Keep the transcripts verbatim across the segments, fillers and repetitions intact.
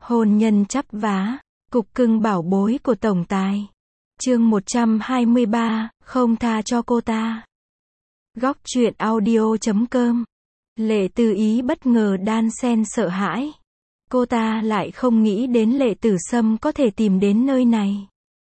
Hôn nhân chắp vá, cục cưng bảo bối của tổng tài. Chương một trăm hai mươi ba, không tha cho cô ta. Góc truyện audio chấm com. Lệ Tư Ý bất ngờ đan xen sợ hãi. Cô ta lại không nghĩ đến Lệ Tử Sâm có thể tìm đến nơi này.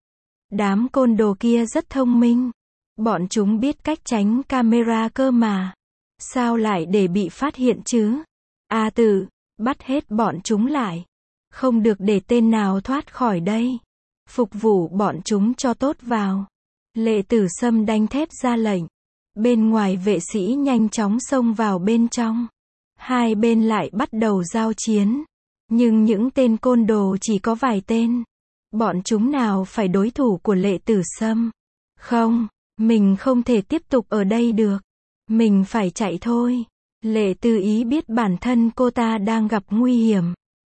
Đám côn đồ kia rất thông minh. Bọn chúng biết cách tránh camera cơ mà. Sao lại để bị phát hiện chứ? A Tử, bắt hết bọn chúng lại. Không được để tên nào thoát khỏi đây. Phục vụ bọn chúng cho tốt vào. Lệ Tử Sâm đanh thép ra lệnh. Bên ngoài vệ sĩ nhanh chóng xông vào bên trong. Hai bên lại bắt đầu giao chiến. Nhưng những tên côn đồ chỉ có vài tên. Bọn chúng nào phải đối thủ của Lệ Tử Sâm. Không, mình không thể tiếp tục ở đây được. Mình phải chạy thôi. Lệ Tư Ý biết bản thân cô ta đang gặp nguy hiểm.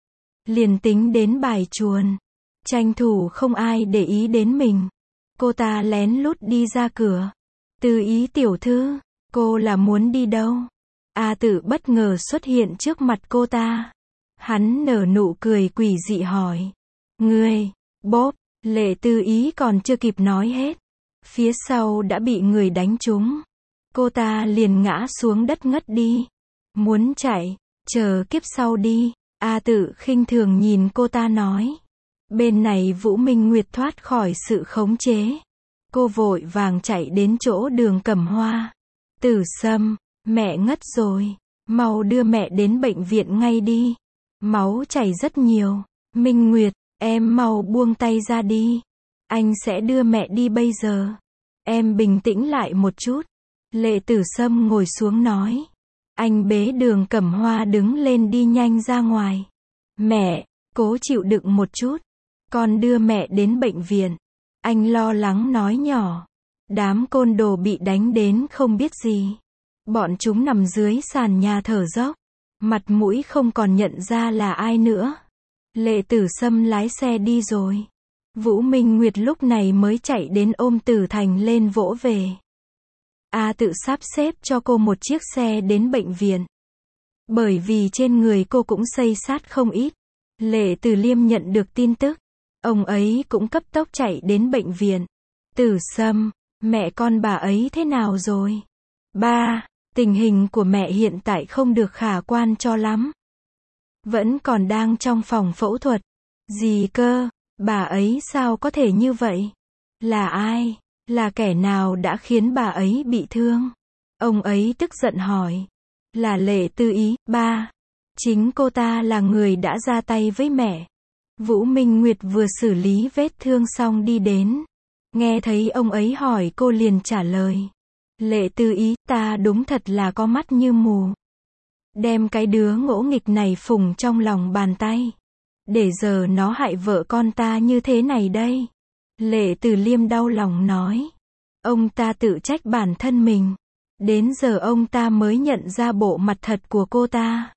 Liền tính đến bài chuồn. Tranh thủ không ai để ý đến mình. Cô ta lén lút đi ra cửa. Tư Ý tiểu thư, cô là muốn đi đâu? A Tử bất ngờ xuất hiện trước mặt cô ta. Hắn nở nụ cười quỷ dị hỏi. Ngươi, bốp, Lệ Tư Ý còn chưa kịp nói hết. Phía sau đã bị người đánh trúng. Cô ta liền ngã xuống đất ngất đi. Muốn chạy, chờ kiếp sau đi. A Tử khinh thường nhìn cô ta nói. Bên này Vũ Minh Nguyệt thoát khỏi sự khống chế. Cô vội vàng chạy đến chỗ Đường Cẩm Hoa. Tử Sâm, mẹ ngất rồi. Mau đưa mẹ đến bệnh viện ngay đi. Máu chảy rất nhiều. Minh Nguyệt, em mau buông tay ra đi. Anh sẽ đưa mẹ đi bây giờ. Em bình tĩnh lại một chút. Lệ Tử Sâm ngồi xuống nói. Anh bế Đường Cẩm Hoa đứng lên đi nhanh ra ngoài. Mẹ, cố chịu đựng một chút. Con đưa mẹ đến bệnh viện. Anh lo lắng nói nhỏ. Đám côn đồ bị đánh đến không biết gì. Bọn chúng nằm dưới sàn nhà thở dốc. Mặt mũi không còn nhận ra là ai nữa. Lệ Tử Sâm lái xe đi rồi. Vũ Minh Nguyệt lúc này mới chạy đến ôm Tử Thành lên vỗ về. A Tự sắp xếp cho cô một chiếc xe đến bệnh viện. Bởi vì trên người cô cũng xây xát không ít. Lệ Từ Liêm nhận được tin tức. Ông ấy cũng cấp tốc chạy đến bệnh viện. Tử Sâm, mẹ con bà ấy thế nào rồi? Ba, tình hình của mẹ hiện tại không được khả quan cho lắm. Vẫn còn đang trong phòng phẫu thuật. Gì cơ? Bà ấy sao có thể như vậy? Là ai? Là kẻ nào đã khiến bà ấy bị thương? Ông ấy tức giận hỏi. Là Lệ Tư Ý, ba. Chính cô ta là người đã ra tay với mẹ. Vũ Minh Nguyệt vừa xử lý vết thương xong đi đến. Nghe thấy ông ấy hỏi cô liền trả lời. Lệ Tư Ý, ta đúng thật là có mắt như mù. Đem cái đứa ngỗ nghịch này phùng trong lòng bàn tay. Để giờ nó hại vợ con ta như thế này đây. Lệ Từ Liêm đau lòng nói. Ông ta tự trách bản thân mình. Đến giờ ông ta mới nhận ra bộ mặt thật của cô ta.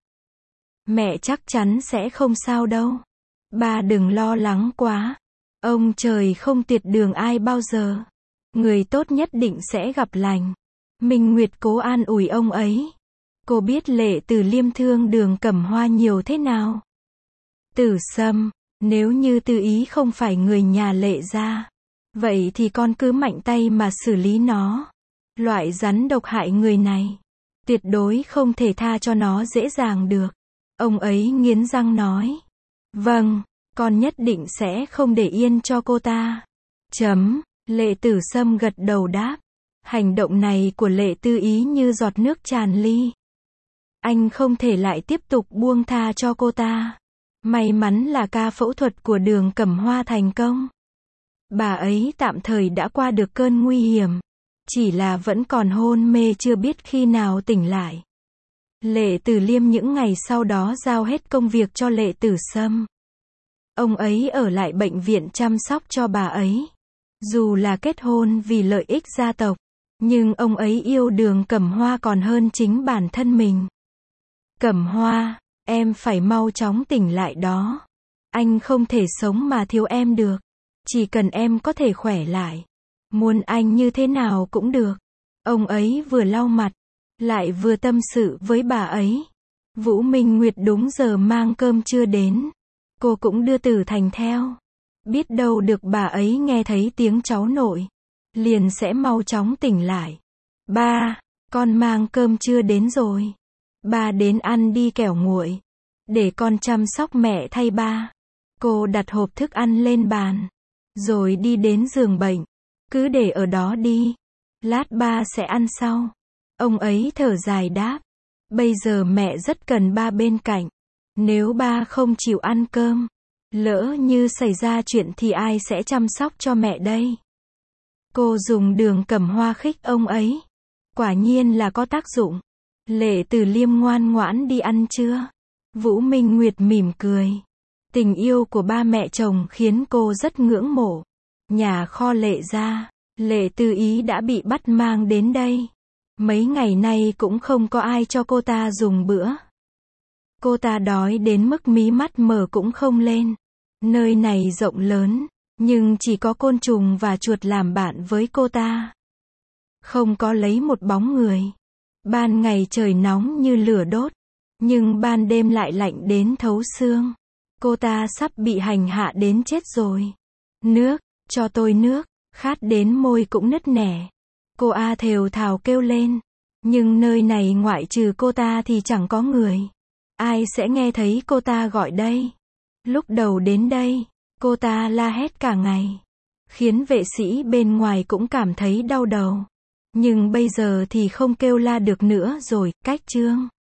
Mẹ chắc chắn sẽ không sao đâu. Ba đừng lo lắng quá. Ông trời không tuyệt đường ai bao giờ. Người tốt nhất định sẽ gặp lành. Minh Nguyệt cố an ủi ông ấy. Cô biết Lệ Từ Liêm thương Đường Cẩm Hoa nhiều thế nào. Tử Sâm, nếu như Tư Ý không phải người nhà Lệ gia, vậy thì con cứ mạnh tay mà xử lý nó. Loại rắn độc hại người này, tuyệt đối không thể tha cho nó dễ dàng được. Ông ấy nghiến răng nói. Vâng, con nhất định sẽ không để yên cho cô ta. Chấm, Lệ Tử Sâm gật đầu đáp. Hành động này của Lệ Tư Ý như giọt nước tràn ly. Anh không thể lại tiếp tục buông tha cho cô ta. May mắn là ca phẫu thuật của Đường Cẩm Hoa thành công. Bà ấy tạm thời đã qua được cơn nguy hiểm. Chỉ là vẫn còn hôn mê chưa biết khi nào tỉnh lại. Lệ Từ Liêm những ngày sau đó giao hết công việc cho Lệ Tử Sâm. Ông ấy ở lại bệnh viện chăm sóc cho bà ấy. Dù là kết hôn vì lợi ích gia tộc, nhưng ông ấy yêu Đường Cẩm Hoa còn hơn chính bản thân mình. Cẩm Hoa, em phải mau chóng tỉnh lại đó. Anh không thể sống mà thiếu em được. Chỉ cần em có thể khỏe lại. Muốn anh như thế nào cũng được. Ông ấy vừa lau mặt, lại vừa tâm sự với bà ấy. Vũ Minh Nguyệt đúng giờ mang cơm trưa đến. Cô cũng đưa Tử Thành theo. Biết đâu được bà ấy nghe thấy tiếng cháu nội, liền sẽ mau chóng tỉnh lại. Ba, con mang cơm trưa đến rồi. Ba đến ăn đi kẻo nguội. Để con chăm sóc mẹ thay ba. Cô đặt hộp thức ăn lên bàn, rồi đi đến giường bệnh. Cứ để ở đó đi. Lát ba sẽ ăn sau. Ông ấy thở dài đáp. Bây giờ mẹ rất cần ba bên cạnh. Nếu ba không chịu ăn cơm, lỡ như xảy ra chuyện thì ai sẽ chăm sóc cho mẹ đây? Cô dùng đường cẩm hoa khích ông ấy. Quả nhiên là có tác dụng. Lệ Từ Liêm ngoan ngoãn đi ăn trưa. Vũ Minh Nguyệt mỉm cười. Tình yêu của ba mẹ chồng khiến cô rất ngưỡng mộ. Nhà kho Lệ gia, Lệ Từ Ý đã bị bắt mang đến đây. Mấy ngày nay cũng không có ai cho cô ta dùng bữa. Cô ta đói đến mức mí mắt mở cũng không lên. Nơi này rộng lớn, nhưng chỉ có côn trùng và chuột làm bạn với cô ta. Không có lấy một bóng người. Ban ngày trời nóng như lửa đốt, nhưng ban đêm lại lạnh đến thấu xương. Cô ta sắp bị hành hạ đến chết rồi. Nước, cho tôi nước, khát đến môi cũng nứt nẻ. Cô A thều thào kêu lên. Nhưng nơi này ngoại trừ cô ta thì chẳng có người. Ai sẽ nghe thấy cô ta gọi đây? Lúc đầu đến đây, cô ta la hét cả ngày, khiến vệ sĩ bên ngoài cũng cảm thấy đau đầu. Nhưng bây giờ thì không kêu la được nữa rồi. Cách chương